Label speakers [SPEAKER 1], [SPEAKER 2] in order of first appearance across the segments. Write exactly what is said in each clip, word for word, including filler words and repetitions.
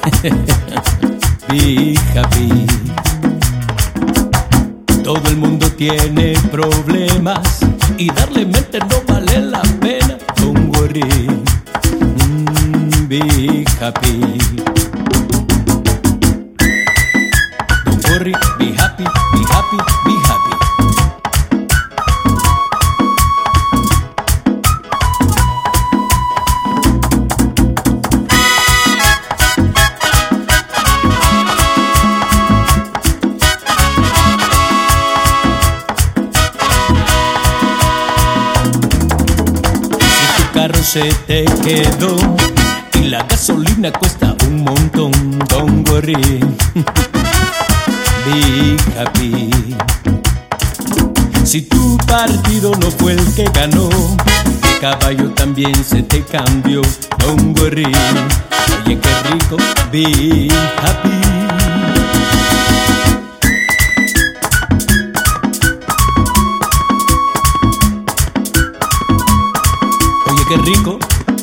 [SPEAKER 1] Be happy. Todo el mundo tiene problemas y darle mente no vale la pena. Don't worry, mm, be happy. Don't worry, be happy, be happy, be happy. Carro se te quedó y la gasolina cuesta un montón. Don't worry, be happy. Si tu partido no fue el que ganó, el caballo también se te cambió. Don't worry, oye qué rico, be happy. Qué rico.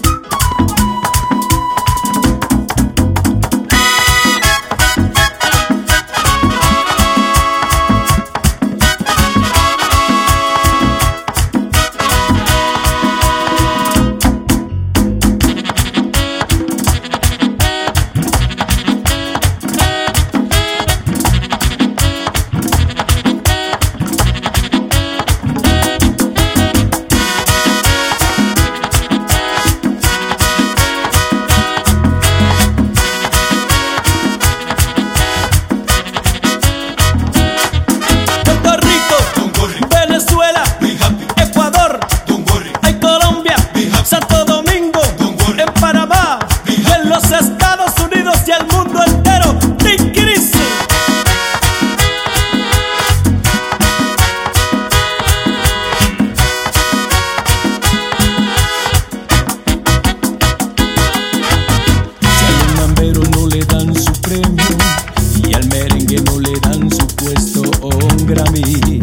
[SPEAKER 1] Y al merengue no le dan su puesto o un Grammy.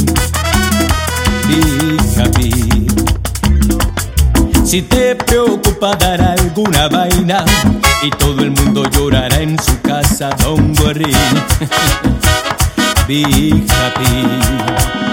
[SPEAKER 1] Be happy. Si te preocupa dar alguna vaina y todo el mundo llorará en su casa, don't worry. Be happy.